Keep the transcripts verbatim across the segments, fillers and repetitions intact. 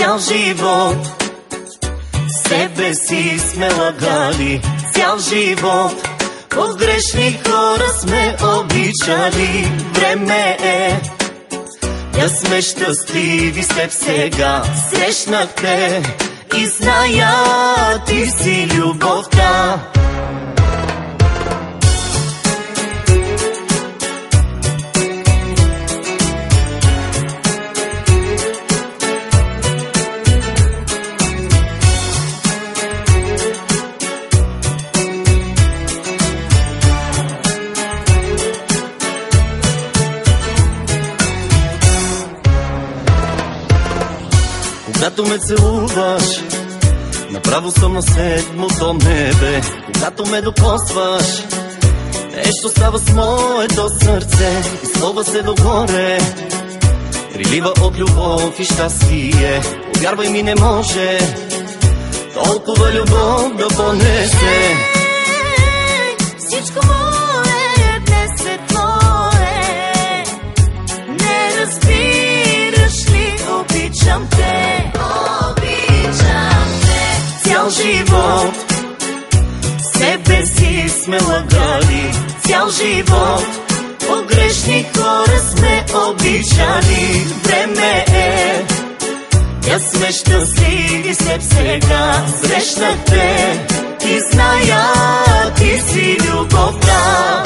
цял живот. Себе си сме лагали цял живот. Погрешни хора сме обичали. Време е да сме щастливи с теб сега. Срещнах те и зная, ти си любовта. Когато ме целуваш, направо съм на седмото небе. Когато ме докосваш, нещо става с моето сърце. Изпълва се догоре, прилива от любов и щастие. Повярвай ми, не може толкова любов да понесе. Всичко мое днес е твое. Не разбираш ли, обичам те. Цял живот себе си сме лагали. Цял живот погрешни хора сме обичали. Време е да сме щастливи с теб сега. Срещнах те и зная, ти си любовта.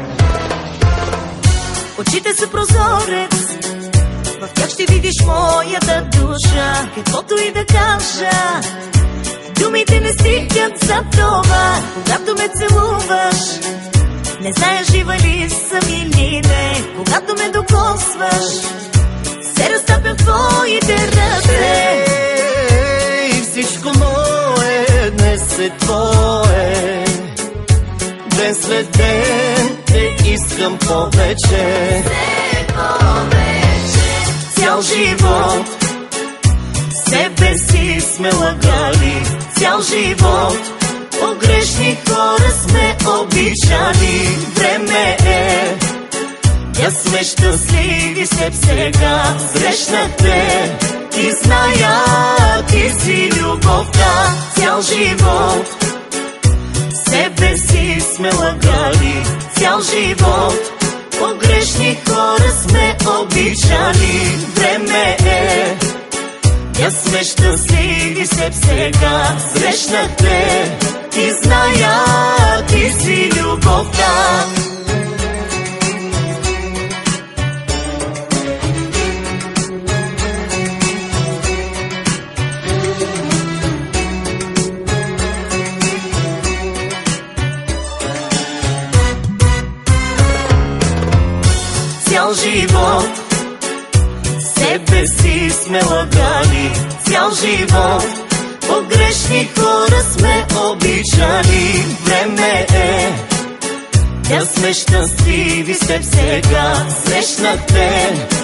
Очите са прозорец, в тях ще видиш моята душа. Каквото и да кажа, думите не стигат за това. Когато ме целуваш, не зная жива ли съм или не. Когато ме докосваш, се разтапям в твоите ръце. Ей, всичко мое днес е твое. Ден след ден те искам повече. Цял живот себе си сме лагали. Цял живот погрешни хора сме обичали. Време е да сме щастливи с теб сега. Срещнах те и зная, ти си любовта. Цял живот себе си сме лагали. Цял живот погрешни хора сме обичали. Време е да сме щастливи с теб сега. Срещнах те и зная, ти си любовта. Цял живот себе си сме лагали. Цял живот погрешни хора сме обичали. Време е да сме щастливи с теб сега. Срещнах те